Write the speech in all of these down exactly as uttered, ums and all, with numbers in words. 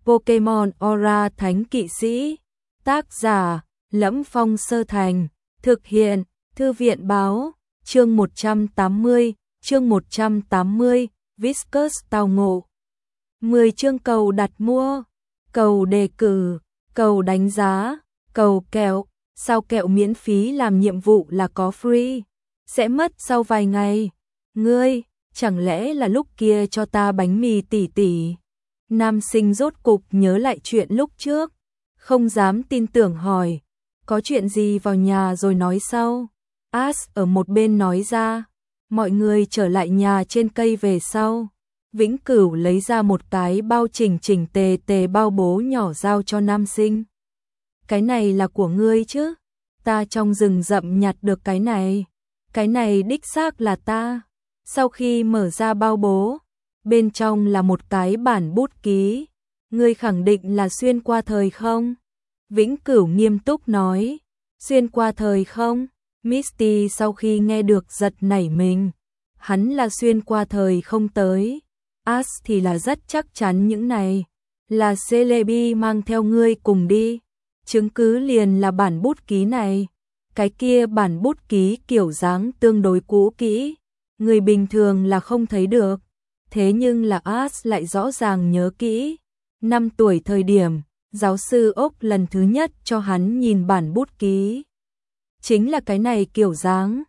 Pokemon Aura Thánh Kỵ Sĩ. Tác giả: Lẫm Phong Sơ Thành. Thực hiện: Thư viện báo. Chương một trăm tám mươi, chương một trăm tám mươi, Whiskas tao ngộ. mười chương cầu đặt mua, cầu đề cử, cầu đánh giá, cầu kẹo. Sao kẹo miễn phí làm nhiệm vụ là có free, sẽ mất sau vài ngày. Ngươi, chẳng lẽ là lúc kia cho ta bánh mì tỉ tỉ? Nam sinh rốt cục nhớ lại chuyện lúc trước, không dám tin tưởng hỏi, có chuyện gì vào nhà rồi nói sau. Ash ở một bên nói ra, mọi người trở lại nhà trên cây về sau. Vĩnh Cửu lấy ra một cái bao chỉnh chỉnh tề tề bao bố nhỏ giao cho nam sinh. Cái này là của ngươi chứ? Ta trong rừng rậm nhặt được cái này. Cái này đích xác là ta. Sau khi mở ra bao bố, bên trong là một cái bản bút ký. Ngươi khẳng định là xuyên qua thời không? Vĩnh Cửu nghiêm túc nói. Xuyên qua thời không? Misty sau khi nghe được giật nảy mình. Hắn là xuyên qua thời không tới. Ash thì là rất chắc chắn những này. Là Celebi mang theo ngươi cùng đi. Chứng cứ liền là bản bút ký này. Cái kia bản bút ký kiểu dáng tương đối cũ kỹ, người bình thường là không thấy được. Thế nhưng là Ash lại rõ ràng nhớ kỹ. Năm tuổi thời điểm, giáo sư Ốc lần thứ nhất cho hắn nhìn bản bút ký. Chính là cái này kiểu dáng.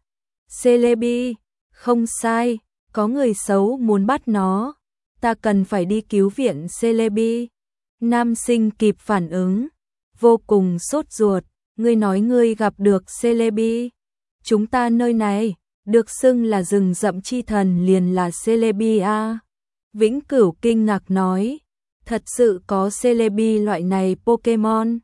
Celebi, không sai, có người xấu muốn bắt nó. Ta cần phải đi cứu viện Celebi. Nam sinh kịp phản ứng, vô cùng sốt ruột. Ngươi nói ngươi gặp được Celebi. Chúng ta nơi này, được xưng là rừng rậm chi thần liền là Celebi a. Vĩnh Cửu kinh ngạc nói, thật sự có Celebi loại này Pokemon.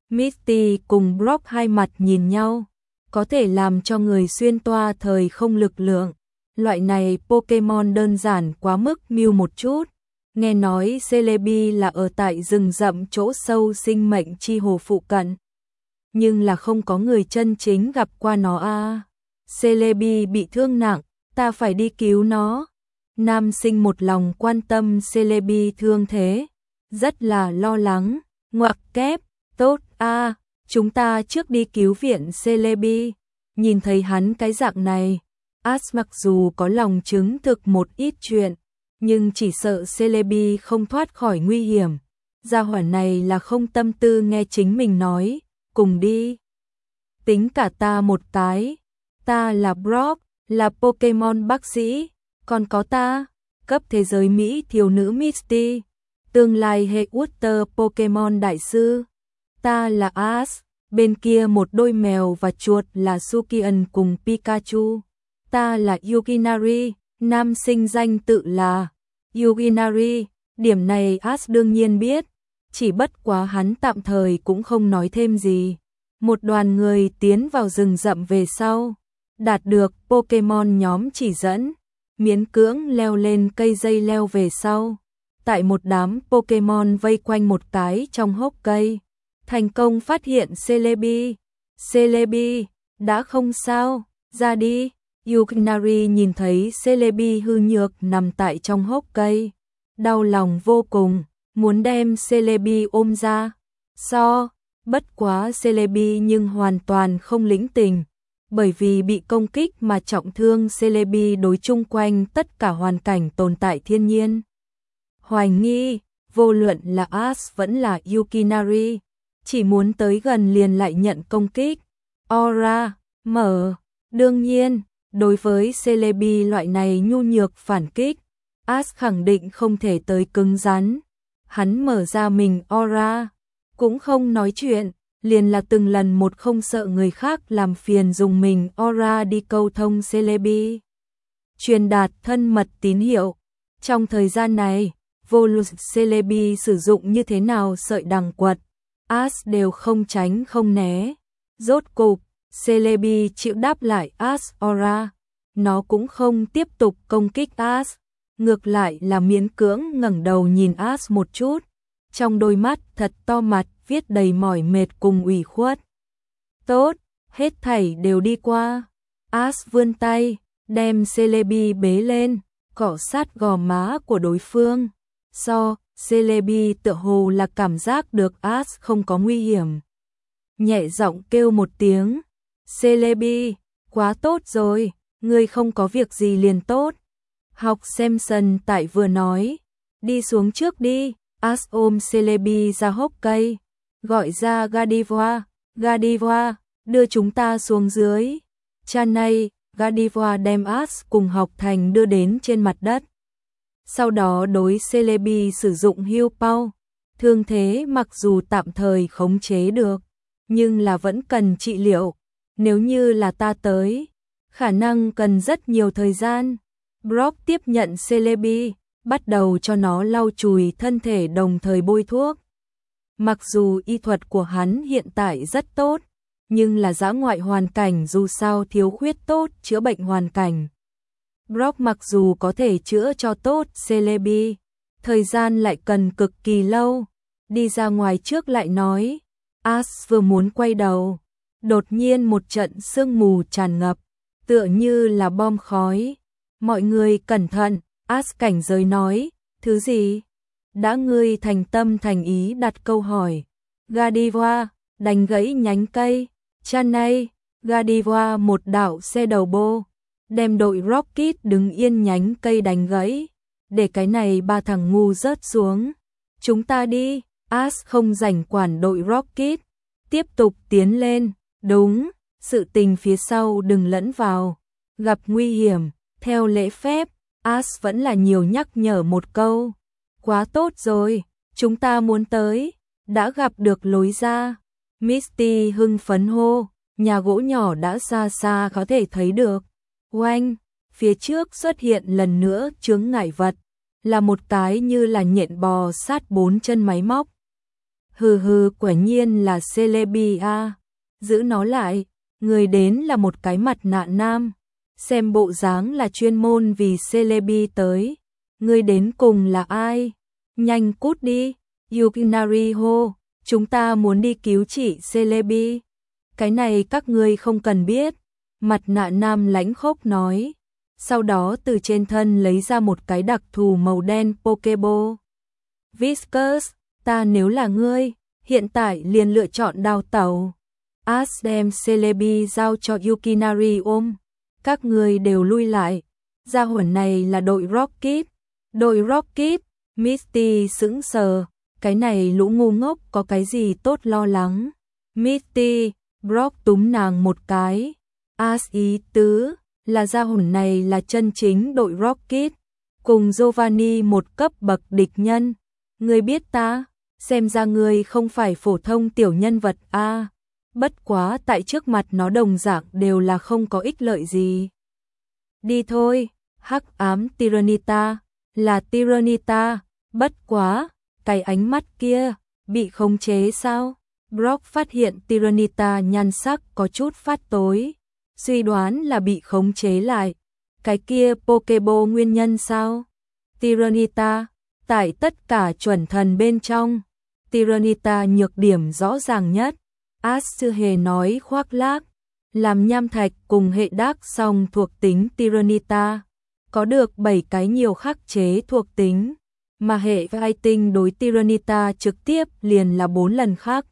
Misty cùng Brock hai mặt nhìn nhau, có thể làm cho người xuyên toa thời không lực lượng. Loại này Pokemon đơn giản quá mức mưu một chút. Nghe nói Celebi là ở tại rừng rậm chỗ sâu sinh mệnh chi hồ phụ cận. Nhưng là không có người chân chính gặp qua nó a. À. Celebi bị thương nặng, ta phải đi cứu nó. Nam sinh một lòng quan tâm Celebi thương thế, rất là lo lắng. Ngoặc kép, tốt a, à, chúng ta trước đi cứu viện Celebi. Nhìn thấy hắn cái dạng này, Ash mặc dù có lòng chứng thực một ít chuyện, nhưng chỉ sợ Celebi không thoát khỏi nguy hiểm. Gia hỏa này là không tâm tư nghe chính mình nói. Cùng đi. Tính cả ta một cái. Ta là Brock, là Pokemon bác sĩ. Còn có ta, cấp thế giới Mỹ thiếu nữ Misty, tương lai hệ Water Pokemon đại sư. Ta là Ash, bên kia một đôi mèo và chuột là Sukian cùng Pikachu. Ta là Yukinari, nam sinh danh tự là Yukinari. Điểm này Ash đương nhiên biết. Chỉ bất quá hắn tạm thời cũng không nói thêm gì. Một đoàn người tiến vào rừng rậm về sau, đạt được Pokemon nhóm chỉ dẫn, miễn cưỡng leo lên cây dây leo về sau. Tại một đám Pokemon vây quanh một cái trong hốc cây, thành công phát hiện Celebi. Celebi, đã không sao, ra đi. Yukinari nhìn thấy Celebi hư nhược nằm tại trong hốc cây, đau lòng vô cùng. Muốn đem Celebi ôm ra. So, bất quá Celebi nhưng hoàn toàn không lĩnh tình. Bởi vì bị công kích mà trọng thương, Celebi đối chung quanh tất cả hoàn cảnh tồn tại thiên nhiên. Hoài nghi, vô luận là Ash vẫn là Yukinari, chỉ muốn tới gần liền lại nhận công kích. Aura, mở. Đương nhiên, đối với Celebi loại này nhu nhược phản kích, Ash khẳng định không thể tới cứng rắn. Hắn mở ra mình Aura, cũng không nói chuyện, liền là từng lần một không sợ người khác làm phiền dùng mình Aura đi câu thông Celebi. Truyền đạt thân mật tín hiệu. Trong thời gian này, vô luận Celebi sử dụng như thế nào sợi đằng quật, Ash đều không tránh không né. Rốt cục, Celebi chịu đáp lại Ash Aura. Nó cũng không tiếp tục công kích Ash. Ngược lại là miễn cưỡng ngẩng đầu nhìn Ash một chút, trong đôi mắt thật to mặt viết đầy mỏi mệt cùng ủy khuất. Tốt, hết thảy đều đi qua. Ash vươn tay, đem Celebi bế lên, cọ sát gò má của đối phương. So, Celebi tựa hồ là cảm giác được Ash không có nguy hiểm. Nhẹ giọng kêu một tiếng. Celebi, quá tốt rồi, ngươi không có việc gì liền tốt. Học Samson tại vừa nói. Đi xuống trước đi. Ash ôm Celebi ra hốc cây. Gọi ra Gardevoir. Gardevoir, đưa chúng ta xuống dưới. Chanay, Gardevoir đem Ash cùng Học Thành đưa đến trên mặt đất. Sau đó đối Celebi sử dụng heal power. Thương thế mặc dù tạm thời khống chế được, nhưng là vẫn cần trị liệu. Nếu như là ta tới, khả năng cần rất nhiều thời gian. Brock tiếp nhận Celebi, bắt đầu cho nó lau chùi thân thể đồng thời bôi thuốc. Mặc dù y thuật của hắn hiện tại rất tốt, nhưng là dã ngoại hoàn cảnh dù sao thiếu khuyết tốt chữa bệnh hoàn cảnh. Brock mặc dù có thể chữa cho tốt Celebi, thời gian lại cần cực kỳ lâu. Đi ra ngoài trước lại nói, Ash vừa muốn quay đầu, đột nhiên một trận sương mù tràn ngập, tựa như là bom khói. Mọi người cẩn thận, Ash cảnh giới nói, thứ gì? Đã ngươi thành tâm thành ý đặt câu hỏi. Gardevoir, đánh gãy nhánh cây. Chanay, Gardevoir một đạo xe đầu bô, đem đội Rocket đứng yên nhánh cây đánh gãy, để cái này ba thằng ngu rớt xuống. Chúng ta đi. Ash không rảnh quản đội Rocket, tiếp tục tiến lên. Đúng, sự tình phía sau đừng lẫn vào. Gặp nguy hiểm, theo lễ phép, Ash vẫn là nhiều nhắc nhở một câu. Quá tốt rồi, chúng ta muốn tới, đã gặp được lối ra. Misty hưng phấn hô, nhà gỗ nhỏ đã xa xa có thể thấy được. Oanh, phía trước xuất hiện lần nữa chướng ngại vật, là một cái như là nhện bò sát bốn chân máy móc. Hừ hừ, quả nhiên là Celebi a. Giữ nó lại, người đến là một cái mặt nạ nam, xem bộ dáng là chuyên môn vì Celebi tới. Người đến cùng là ai? Nhanh cút đi. Yukinari hô, chúng ta muốn đi cứu chị Celebi. Cái này các ngươi không cần biết. Mặt nạ nam lãnh khốc nói. Sau đó từ trên thân lấy ra một cái đặc thù màu đen Pokeball. Viscus, ta nếu là ngươi, hiện tại liền lựa chọn đào tẩu. Ash đem Celebi giao cho Yukinari ôm. Các ngươi đều lui lại. Gia hỏa này là đội Rocket. Đội Rocket, Misty sững sờ. Cái này lũ ngu ngốc có cái gì tốt lo lắng. Misty, Brock túm nàng một cái. Ash ý tứ là gia hỏa này là chân chính đội Rocket, cùng Giovanni một cấp bậc địch nhân. Ngươi biết ta, xem ra ngươi không phải phổ thông tiểu nhân vật a. À, bất quá tại trước mặt nó đồng dạng đều là không có ích lợi gì. Đi thôi. Hắc ám Tyranitar, là Tyranitar, bất quá, cái ánh mắt kia, bị khống chế sao? Brock phát hiện Tyranitar nhan sắc có chút phát tối, suy đoán là bị khống chế lại. Cái kia Pokeball nguyên nhân sao? Tyranitar, tại tất cả chuẩn thần bên trong, Tyranitar nhược điểm rõ ràng nhất. Ash chưa hề nói khoác lác, làm nham thạch cùng hệ đác song thuộc tính Tyranitar, có được bảy cái nhiều khắc chế thuộc tính, mà hệ Fighting đối Tyranitar trực tiếp liền là bốn lần khác.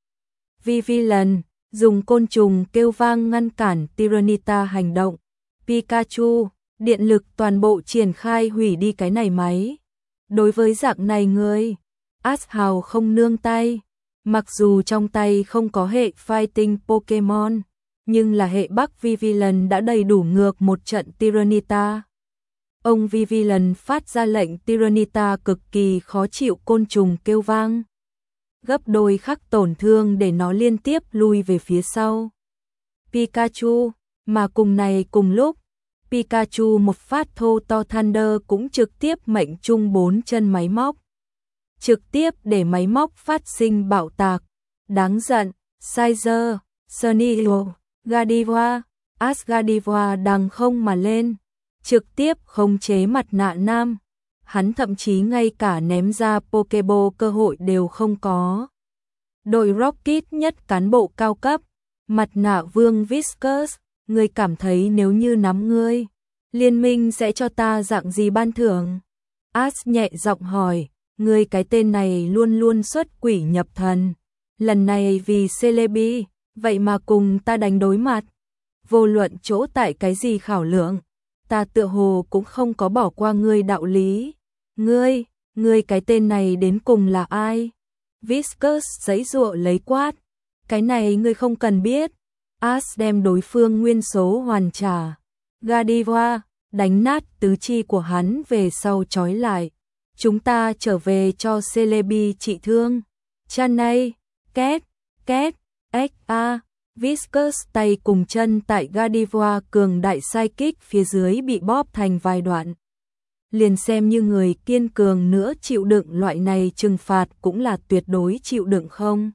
Vivillon, dùng côn trùng kêu vang ngăn cản Tyranitar hành động. Pikachu, điện lực toàn bộ triển khai hủy đi cái này máy. Đối với dạng này người, Ash hào không nương tay. Mặc dù trong tay không có hệ Fighting Pokemon, nhưng là hệ Bắc Vivillon đã đầy đủ ngược một trận Tyranitar. Ông Vivillon phát ra lệnh Tyranitar cực kỳ khó chịu côn trùng kêu vang, gấp đôi khắc tổn thương để nó liên tiếp lui về phía sau. Pikachu, mà cùng này cùng lúc, Pikachu một phát thô to Thunder cũng trực tiếp mệnh trung bốn chân máy móc, trực tiếp để máy móc phát sinh bạo tạc. Đáng giận, Sizer, Sunnylo, Gardevoir, Ash Gardevoir đằng không mà lên, trực tiếp khống chế mặt nạ nam. Hắn thậm chí ngay cả ném ra Pokeball cơ hội đều không có. Đội Rocket nhất cán bộ cao cấp, mặt nạ vương Viscus, ngươi cảm thấy nếu như nắm ngươi, liên minh sẽ cho ta dạng gì ban thưởng? Ash nhẹ giọng hỏi. Ngươi cái tên này luôn luôn xuất quỷ nhập thần. Lần này vì Celebi, vậy mà cùng ta đánh đối mặt. Vô luận chỗ tại cái gì khảo lượng, ta tựa hồ cũng không có bỏ qua ngươi đạo lý. Ngươi, ngươi cái tên này đến cùng là ai? Viscus giãy giụa lấy quát. Cái này ngươi không cần biết. As đem đối phương nguyên số hoàn trả. Godiva, đánh nát tứ chi của hắn về sau trói lại. Chúng ta trở về cho Celebi trị thương. Chanay, két, két, ếch a. Viscus tay cùng chân tại Godiva cường đại sai kích phía dưới bị bóp thành vài đoạn. Liền xem như người kiên cường nữa chịu đựng loại này trừng phạt cũng là tuyệt đối chịu đựng không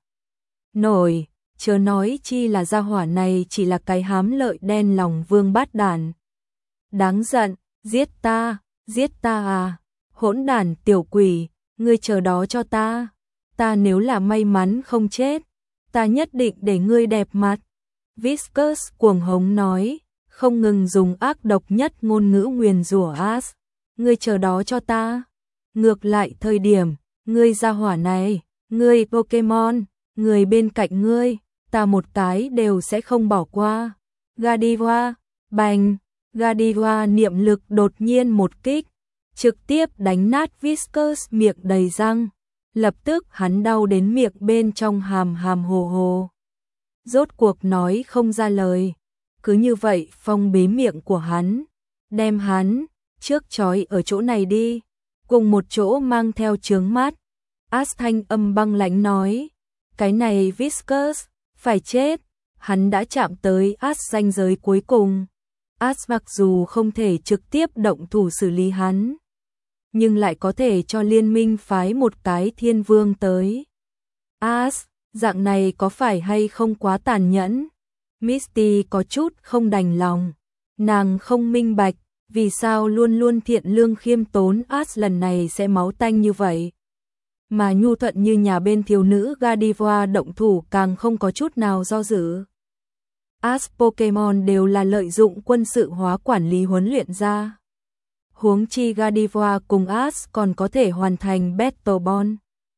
nổi, chớ nói chi là gia hỏa này chỉ là cái hám lợi đen lòng vương bát đàn. Đáng giận, giết ta, giết ta à, hỗn đản tiểu quỷ, ngươi chờ đó cho ta, ta nếu là may mắn không chết, ta nhất định để ngươi đẹp mặt. Viscus cuồng hống nói, không ngừng dùng ác độc nhất ngôn ngữ nguyền rủa As. Ngươi chờ đó cho ta. Ngược lại thời điểm, ngươi gia hỏa này, ngươi Pokemon, người bên cạnh ngươi, ta một cái đều sẽ không bỏ qua. Godiva, bành, Godiva niệm lực đột nhiên một kích, trực tiếp đánh nát Viscus miệng đầy răng. Lập tức hắn đau đến miệng bên trong hàm hàm hồ hồ. Rốt cuộc nói không ra lời. Cứ như vậy phong bế miệng của hắn, đem hắn trước trói ở chỗ này đi, cùng một chỗ mang theo chướng mắt. As thanh âm băng lãnh nói, cái này Viscus, phải chết, hắn đã chạm tới As ranh giới cuối cùng. As mặc dù không thể trực tiếp động thủ xử lý hắn, nhưng lại có thể cho liên minh phái một cái thiên vương tới. As, dạng này có phải hay không quá tàn nhẫn? Misty có chút không đành lòng, nàng không minh bạch, vì sao luôn luôn thiện lương khiêm tốn As lần này sẽ máu tanh như vậy. Mà nhu thuận như nhà bên thiếu nữ Godiva động thủ càng không có chút nào do dự. As Pokemon đều là lợi dụng quân sự hóa quản lý huấn luyện ra. Huống chi Godiva cùng As còn có thể hoàn thành Battle Bond.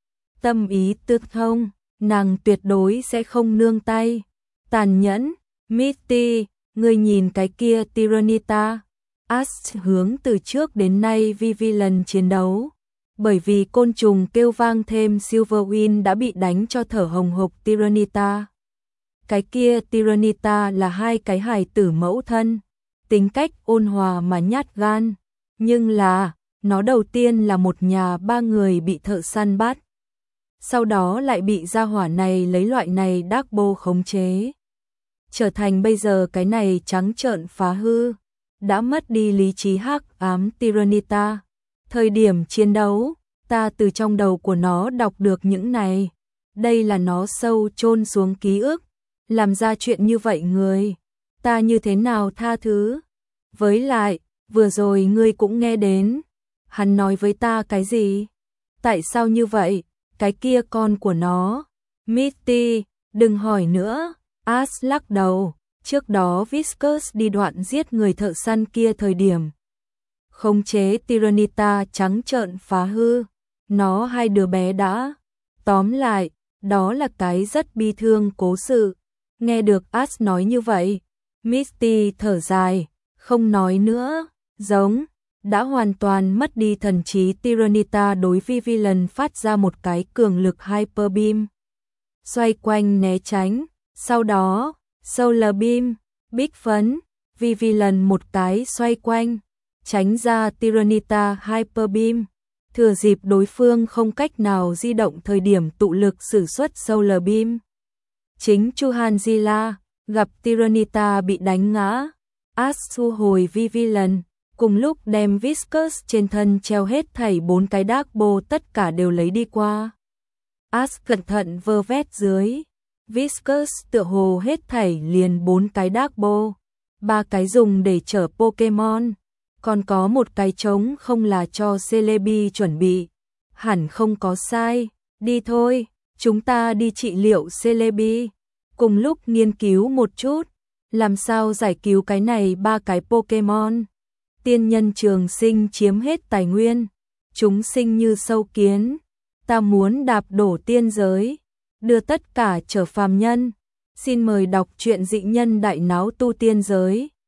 Tâm ý tương thông, nàng tuyệt đối sẽ không nương tay. Tàn nhẫn, Misty, ngươi nhìn cái kia Tyranitar. As hướng từ trước đến nay vi lần chiến đấu. Bởi vì côn trùng kêu vang thêm Silverwing đã bị đánh cho thở hồng hộc Tyranitar. Cái kia Tyranitar là hai cái hài tử mẫu thân, tính cách ôn hòa mà nhát gan. Nhưng là, nó đầu tiên là một nhà ba người bị thợ săn bắt. Sau đó lại bị gia hỏa này lấy loại này đác bô khống chế. Trở thành bây giờ cái này trắng trợn phá hư. Đã mất đi lý trí hắc ám Tyranitar. Thời điểm chiến đấu, ta từ trong đầu của nó đọc được những này. Đây là nó sâu chôn xuống ký ức. Làm ra chuyện như vậy người, ta như thế nào tha thứ? Với lại, vừa rồi ngươi cũng nghe đến. Hắn nói với ta cái gì? Tại sao như vậy? Cái kia con của nó. Misty, đừng hỏi nữa. As lắc đầu. Trước đó Viscus đi đoạn giết người thợ săn kia thời điểm. Khống chế Tyranitar trắng trợn phá hư. Nó hai đứa bé đã. Tóm lại, đó là cái rất bi thương cố sự. Nghe được As nói như vậy. Misty thở dài. Không nói nữa. Giống. Đã hoàn toàn mất đi thần trí Tyranitar đối vi vi lần phát ra một cái cường lực Hyper Beam. Xoay quanh né tránh. Sau đó, Solar Beam, Big phấn, vi vi lần một cái xoay quanh, tránh ra Tyranitar Hyper Beam. Thừa dịp đối phương không cách nào di động thời điểm tụ lực sử xuất Solar Beam. Chính Chuhanzilla, gặp Tyranitar bị đánh ngã. As thu hồi vi vi lần. Cùng lúc đem Viscus trên thân treo hết thảy bốn cái đác bô tất cả đều lấy đi qua. As cẩn thận vơ vét dưới. Viscus tựa hồ hết thảy liền bốn cái đác bô. Ba cái dùng để chở Pokemon. Còn có một cái trống không là cho Celebi chuẩn bị. Hẳn không có sai. Đi thôi, chúng ta đi trị liệu Celebi. Cùng lúc nghiên cứu một chút. Làm sao giải cứu cái này ba cái Pokemon. Tiên nhân trường sinh chiếm hết tài nguyên, chúng sinh như sâu kiến, ta muốn đạp đổ tiên giới, đưa tất cả trở phàm nhân. Xin mời đọc truyện Dị Nhân Đại Náo Tu Tiên Giới.